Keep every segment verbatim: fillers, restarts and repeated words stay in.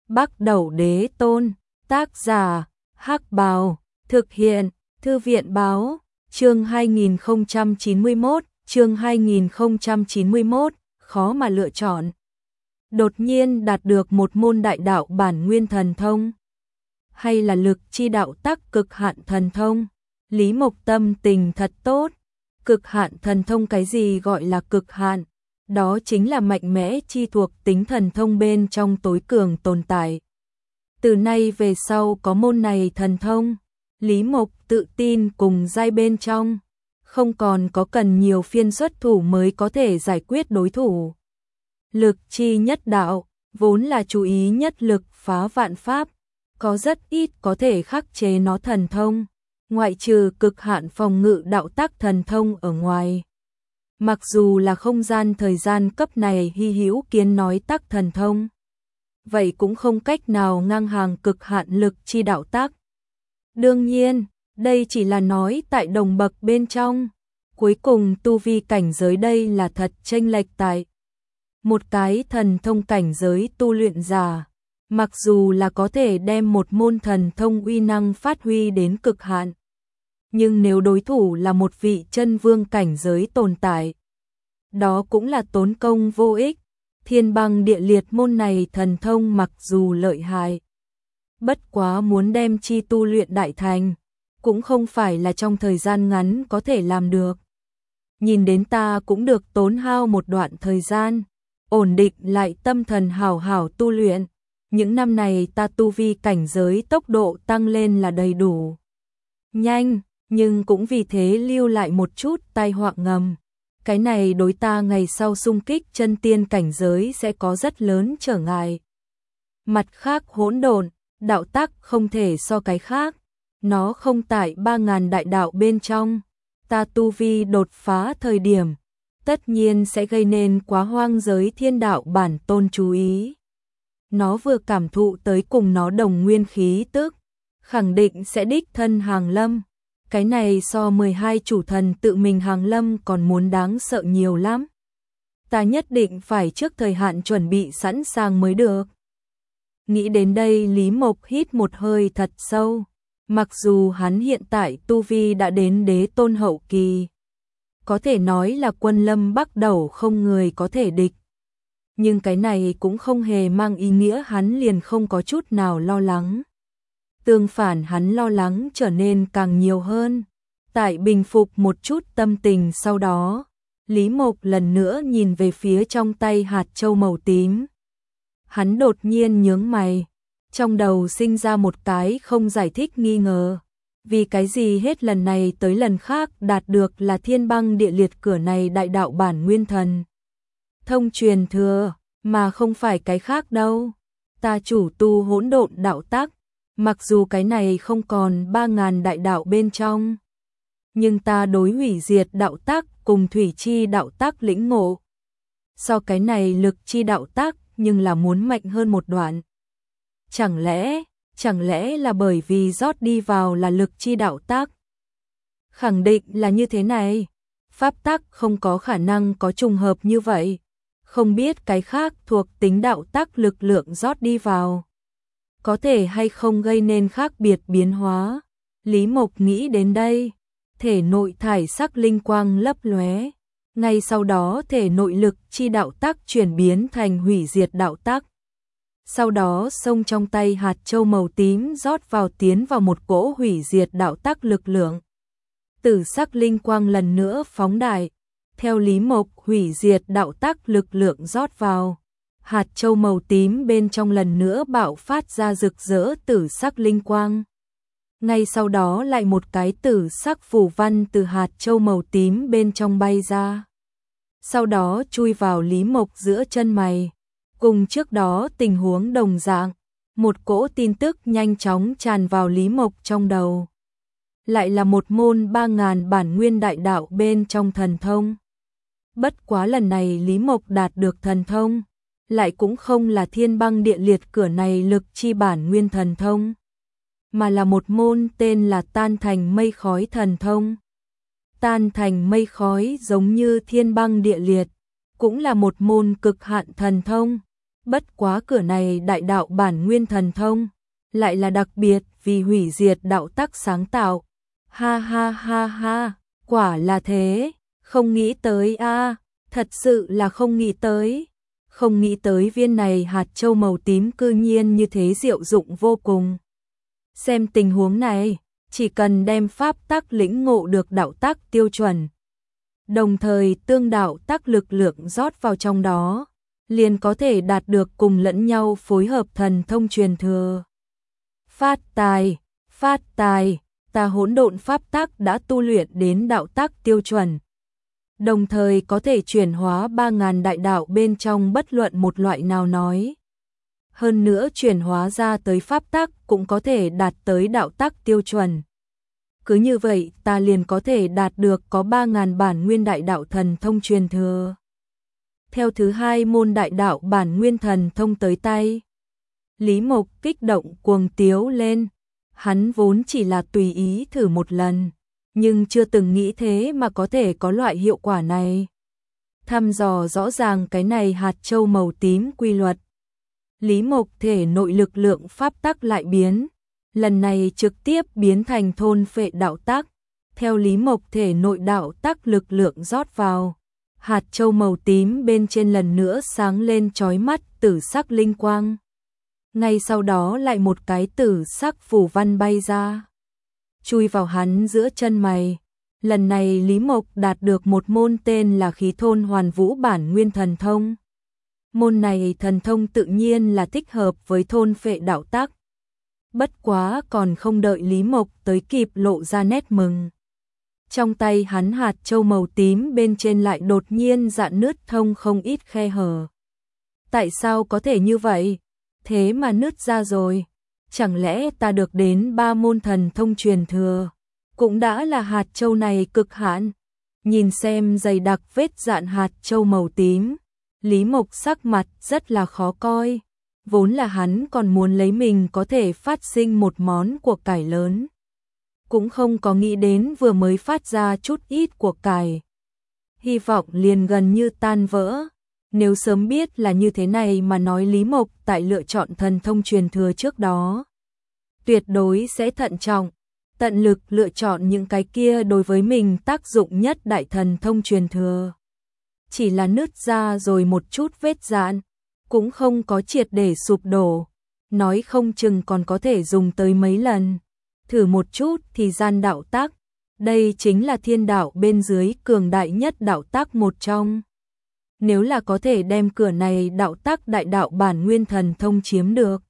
Bắc Đẩu Đế Tôn, tác giả, Hắc Bào, thực hiện, Thư viện Báo, chương hai nghìn không trăm chín mươi mốt, chương hai nghìn không trăm chín mươi mốt, khó mà lựa chọn. Đột nhiên đạt được một môn đại đạo bản nguyên thần thông, hay là lực chi đạo tắc cực hạn thần thông. Lý Mộc tâm tình thật tốt. Cực hạn thần thông, cái gì gọi là cực hạn? Đó chính là mạnh mẽ chi thuộc tính thần thông bên trong tối cường tồn tại. Từ nay về sau có môn này thần thông, Lý Mộc tự tin cùng giai bên trong, không còn có cần nhiều phiên xuất thủ mới có thể giải quyết đối thủ. Lực chi nhất đạo, vốn là chú ý nhất lực phá vạn pháp, có rất ít có thể khắc chế nó thần thông, ngoại trừ cực hạn phòng ngự đạo tắc thần thông ở ngoài. Mặc dù là không gian thời gian cấp này hy hữu kiến nói tắc thần thông, vậy cũng không cách nào ngang hàng cực hạn lực chi đạo tắc. Đương nhiên, đây chỉ là nói tại đồng bậc bên trong, cuối cùng tu vi cảnh giới đây là thật chênh lệch tại. Một cái thần thông cảnh giới tu luyện giả, mặc dù là có thể đem một môn thần thông uy năng phát huy đến cực hạn, nhưng nếu đối thủ là một vị chân vương cảnh giới tồn tại, đó cũng là tốn công vô ích. Thiên băng địa liệt môn này thần thông mặc dù lợi hại, bất quá muốn đem chi tu luyện đại thành, cũng không phải là trong thời gian ngắn có thể làm được. Nhìn đến ta cũng được tốn hao một đoạn thời gian, ổn định lại tâm thần hảo hảo tu luyện. Những năm này ta tu vi cảnh giới tốc độ tăng lên là đầy đủ. Nhanh, nhưng cũng vì thế lưu lại một chút tai họa ngầm. Cái này đối ta ngày sau xung kích chân tiên cảnh giới sẽ có rất lớn trở ngại. Mặt khác hỗn độn, đạo tắc không thể so cái khác. Nó không tại ba ngàn đại đạo bên trong. Ta tu vi đột phá thời điểm, tất nhiên sẽ gây nên quá hoang giới thiên đạo bản tôn chú ý. Nó vừa cảm thụ tới cùng nó đồng nguyên khí tức, khẳng định sẽ đích thân hàng lâm. Cái này so mười hai chủ thần tự mình hàng lâm còn muốn đáng sợ nhiều lắm. Ta nhất định phải trước thời hạn chuẩn bị sẵn sàng mới được. Nghĩ đến đây Lý Mộc hít một hơi thật sâu. Mặc dù hắn hiện tại tu vi đã đến đế tôn hậu kỳ, có thể nói là quân lâm Bắc Đẩu không người có thể địch. Nhưng cái này cũng không hề mang ý nghĩa hắn liền không có chút nào lo lắng. Tương phản hắn lo lắng trở nên càng nhiều hơn. Tại bình phục một chút tâm tình sau đó, Lý Mộc lần nữa nhìn về phía trong tay hạt châu màu tím. Hắn đột nhiên nhướng mày, trong đầu sinh ra một cái không giải thích nghi ngờ. Vì cái gì hết lần này tới lần khác đạt được là thiên băng địa liệt cửa này đại đạo bản nguyên thần thông truyền thừa, mà không phải cái khác đâu. Ta chủ tu hỗn độn đạo tắc, mặc dù cái này không còn ba ngàn đại đạo bên trong, nhưng ta đối hủy diệt đạo tắc cùng thủy chi đạo tắc lĩnh ngộ. So cái này lực chi đạo tắc nhưng là muốn mạnh hơn một đoạn. Chẳng lẽ, chẳng lẽ là bởi vì rót đi vào là lực chi đạo tắc? Khẳng định là như thế này. Pháp tắc không có khả năng có trùng hợp như vậy. Không biết cái khác thuộc tính đạo tắc lực lượng rót đi vào, có thể hay không gây nên khác biệt biến hóa. Lý Mộc nghĩ đến đây, thể nội thải sắc linh quang lấp lóe. Ngay sau đó thể nội lực chi đạo tắc chuyển biến thành hủy diệt đạo tắc. Sau đó xông trong tay hạt châu màu tím rót vào tiến vào một cỗ hủy diệt đạo tắc lực lượng. Tử sắc linh quang lần nữa phóng đại. Theo Lý Mộc hủy diệt đạo tắc lực lượng rót vào, hạt châu màu tím bên trong lần nữa bạo phát ra rực rỡ tử sắc linh quang. Ngay sau đó lại một cái tử sắc phù văn từ hạt châu màu tím bên trong bay ra. Sau đó chui vào Lý Mộc giữa chân mày. Cùng trước đó tình huống đồng dạng, một cỗ tin tức nhanh chóng tràn vào Lý Mộc trong đầu. Lại là một môn ba ngàn bản nguyên đại đạo bên trong thần thông. Bất quá lần này Lý Mộc đạt được thần thông, lại cũng không là thiên băng địa liệt cửa này lực chi bản nguyên thần thông, mà là một môn tên là tan thành mây khói thần thông. Tan thành mây khói giống như thiên băng địa liệt, cũng là một môn cực hạn thần thông. Bất quá cửa này đại đạo bản nguyên thần thông, lại là đặc biệt vì hủy diệt đạo tắc sáng tạo. Ha ha ha ha, quả là thế, không nghĩ tới a, thật sự là không nghĩ tới. Không nghĩ tới viên này hạt châu màu tím cư nhiên như thế diệu dụng vô cùng. Xem tình huống này, chỉ cần đem pháp tắc lĩnh ngộ được đạo tắc tiêu chuẩn, đồng thời tương đạo tắc lực lượng rót vào trong đó, liền có thể đạt được cùng lẫn nhau phối hợp thần thông truyền thừa. Phát tài, phát tài, ta hỗn độn pháp tắc đã tu luyện đến đạo tắc tiêu chuẩn, đồng thời có thể chuyển hóa ba ngàn đại đạo bên trong bất luận một loại nào nói. Hơn nữa chuyển hóa ra tới pháp tắc cũng có thể đạt tới đạo tắc tiêu chuẩn. Cứ như vậy ta liền có thể đạt được có ba ngàn bản nguyên đại đạo thần thông truyền thừa. Theo thứ hai môn đại đạo bản nguyên thần thông tới tay, Lý Mộc kích động cuồng tiếu lên. Hắn vốn chỉ là tùy ý thử một lần, nhưng chưa từng nghĩ thế mà có thể có loại hiệu quả này. Thăm dò rõ ràng cái này hạt châu màu tím quy luật, Lý Mộc thể nội lực lượng pháp tắc lại biến, lần này trực tiếp biến thành thôn phệ đạo tắc. Theo Lý Mộc thể nội đạo tắc lực lượng rót vào, hạt châu màu tím bên trên lần nữa sáng lên chói mắt tử sắc linh quang. Ngay sau đó lại một cái tử sắc phù văn bay ra, chui vào hắn giữa chân mày. Lần này Lý Mộc đạt được một môn tên là Khí Thôn Hoàn Vũ bản nguyên thần thông. Môn này thần thông tự nhiên là thích hợp với thôn phệ đạo tắc. Bất quá còn không đợi Lý Mộc tới kịp lộ ra nét mừng, trong tay hắn hạt châu màu tím bên trên lại đột nhiên rạn nứt thông không ít khe hở. Tại sao có thể như vậy? Thế mà nứt ra rồi. Chẳng lẽ ta được đến ba môn thần thông truyền thừa cũng đã là hạt châu này cực hạn? Nhìn xem dày đặc vết rạn hạt châu màu tím, Lý Mộc sắc mặt rất là khó coi. Vốn là hắn còn muốn lấy mình có thể phát sinh một món của cải lớn, cũng không có nghĩ đến vừa mới phát ra chút ít của cải, hy vọng liền gần như tan vỡ. Nếu sớm biết là như thế này mà nói, Lý Mộc tại lựa chọn thần thông truyền thừa trước đó, tuyệt đối sẽ thận trọng, tận lực lựa chọn những cái kia đối với mình tác dụng nhất đại thần thông truyền thừa. Chỉ là nứt ra rồi một chút vết rạn, cũng không có triệt để sụp đổ, nói không chừng còn có thể dùng tới mấy lần. Thử một chút thì gian đạo tắc, đây chính là thiên đạo bên dưới cường đại nhất đạo tắc một trong. Nếu là có thể đem cửa này đạo tắc đại đạo bản nguyên thần thông chiếm được,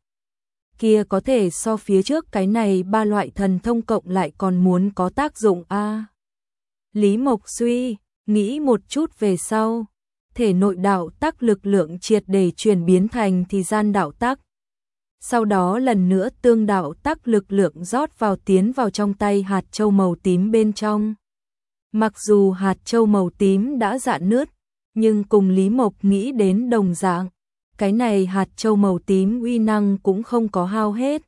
kia có thể so phía trước cái này ba loại thần thông cộng lại còn muốn có tác dụng a. À, Lý Mộc suy nghĩ một chút về sau, thể nội đạo tắc lực lượng triệt để chuyển biến thành thì gian đạo tắc. Sau đó lần nữa tương đạo tắc lực lượng rót vào tiến vào trong tay hạt châu màu tím bên trong. Mặc dù hạt châu màu tím đã rạn nứt, nhưng cùng Lý Mộc nghĩ đến đồng dạng, cái này hạt châu màu tím uy năng cũng không có hao hết.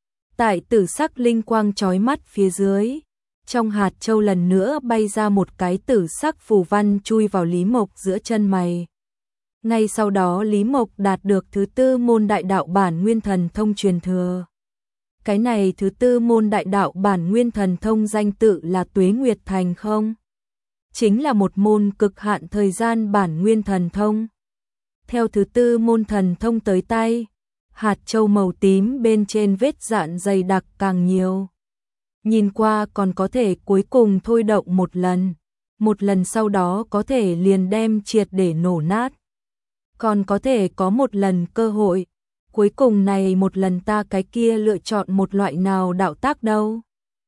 Tại tử sắc linh quang chói mắt phía dưới, trong hạt châu lần nữa bay ra một cái tử sắc phù văn chui vào Lý Mộc giữa chân mày. Ngay sau đó Lý Mộc đạt được thứ tư môn đại đạo bản nguyên thần thông truyền thừa. Cái này thứ tư môn đại đạo bản nguyên thần thông danh tự là Tuế Nguyệt Thành không? Chính là một môn cực hạn thời gian bản nguyên thần thông. Theo thứ tư môn thần thông tới tay, hạt châu màu tím bên trên vết rạn dày đặc càng nhiều. Nhìn qua còn có thể cuối cùng thôi động một lần, một lần sau đó có thể liền đem triệt để nổ nát. Còn có thể có một lần cơ hội, cuối cùng này một lần ta cái kia lựa chọn một loại nào đạo tác đâu.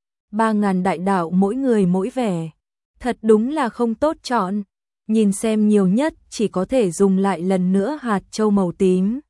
Ba ngàn đại đạo mỗi người mỗi vẻ, thật đúng là không tốt chọn, nhìn xem nhiều nhất chỉ có thể dùng lại lần nữa hạt châu màu tím.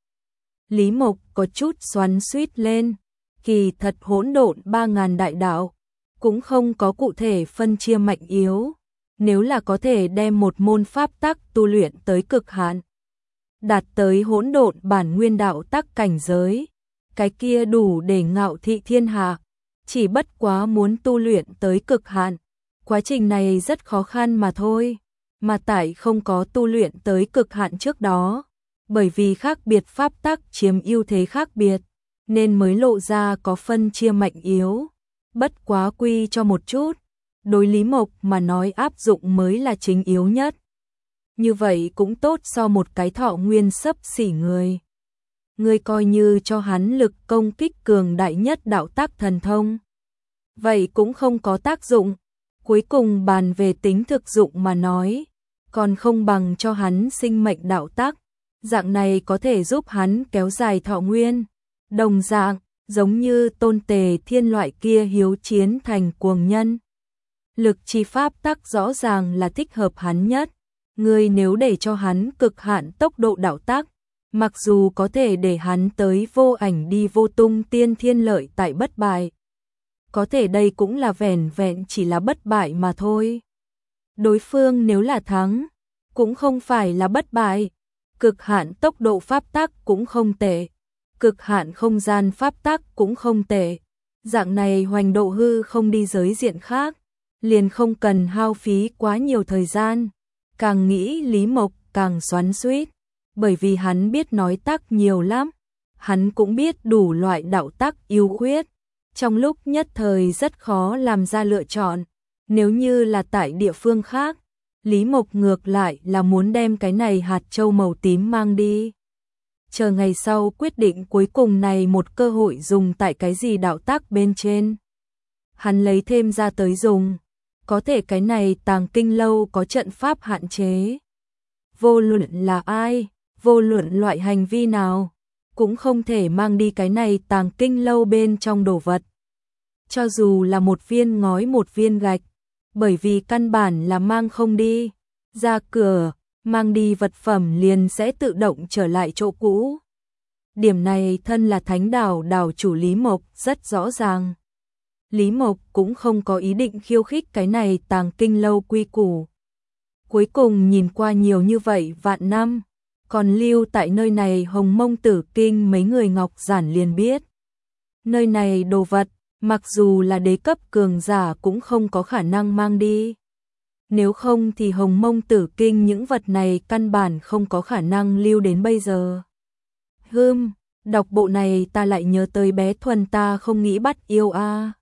Lý Mộc có chút xoắn xuýt lên, kỳ thật hỗn độn ba ngàn đại đạo, cũng không có cụ thể phân chia mạnh yếu, nếu là có thể đem một môn pháp tắc tu luyện tới cực hạn, đạt tới hỗn độn bản nguyên đạo tắc cảnh giới, cái kia đủ để ngạo thị thiên hạ, chỉ bất quá muốn tu luyện tới cực hạn, quá trình này rất khó khăn mà thôi, mà tại không có tu luyện tới cực hạn trước đó, Bởi vì khác biệt pháp tắc chiếm ưu thế khác biệt, nên mới lộ ra có phân chia mạnh yếu. Bất quá quy cho một chút, đối Lý Mộc mà nói áp dụng mới là chính yếu nhất. Như vậy cũng tốt so một cái thọ nguyên xấp xỉ người. Người coi như cho hắn lực công kích cường đại nhất đạo tác thần thông. Vậy cũng không có tác dụng. Cuối cùng bàn về tính thực dụng mà nói, còn không bằng cho hắn sinh mệnh đạo tác. Dạng này có thể giúp hắn kéo dài thọ nguyên. Đồng dạng, giống như Tôn Tề Thiên loại kia hiếu chiến thành cuồng nhân. Lực chi pháp tắc rõ ràng là thích hợp hắn nhất. Người nếu để cho hắn cực hạn tốc độ đạo tác, mặc dù có thể để hắn tới vô ảnh đi vô tung tiên thiên lợi tại bất bại. Có thể đây cũng là vẻn vẹn chỉ là bất bại mà thôi. Đối phương nếu là thắng, cũng không phải là bất bại. Cực hạn tốc độ pháp tắc cũng không tệ. Cực hạn không gian pháp tắc cũng không tệ. Dạng này hoành độ hư không đi giới diện khác, liền không cần hao phí quá nhiều thời gian. Càng nghĩ Lý Mộc càng xoắn xuýt, bởi vì hắn biết nói tác nhiều lắm. Hắn cũng biết đủ loại đạo tác ưu khuyết. Trong lúc nhất thời rất khó làm ra lựa chọn. Nếu như là tại địa phương khác, Lý Mộc ngược lại là muốn đem cái này hạt châu màu tím mang đi. Chờ ngày sau quyết định cuối cùng này một cơ hội dùng tại cái gì đạo tác bên trên. Hắn lấy thêm ra tới dùng. Có thể cái này Tàng Kinh Lâu có trận pháp hạn chế. Vô luận là ai, vô luận loại hành vi nào, cũng không thể mang đi cái này Tàng Kinh Lâu bên trong đồ vật. Cho dù là một viên ngói một viên gạch, bởi vì căn bản là mang không đi. Ra cửa, mang đi vật phẩm liền sẽ tự động trở lại chỗ cũ. Điểm này thân là Thánh Đảo đảo chủ Lý Mộc rất rõ ràng. Lý Mộc cũng không có ý định khiêu khích cái này Tàng Kinh Lâu quy củ. Cuối cùng nhìn qua nhiều như vậy vạn năm, còn lưu tại nơi này Hồng Mông Tử Kinh mấy người ngọc giản liền biết. Nơi này đồ vật, mặc dù là đế cấp cường giả cũng không có khả năng mang đi. Nếu không thì Hồng Mông Tử Kinh những vật này căn bản không có khả năng lưu đến bây giờ. Hừm, đọc bộ này ta lại nhớ tới bé Thuần ta không nghĩ bắt yêu a.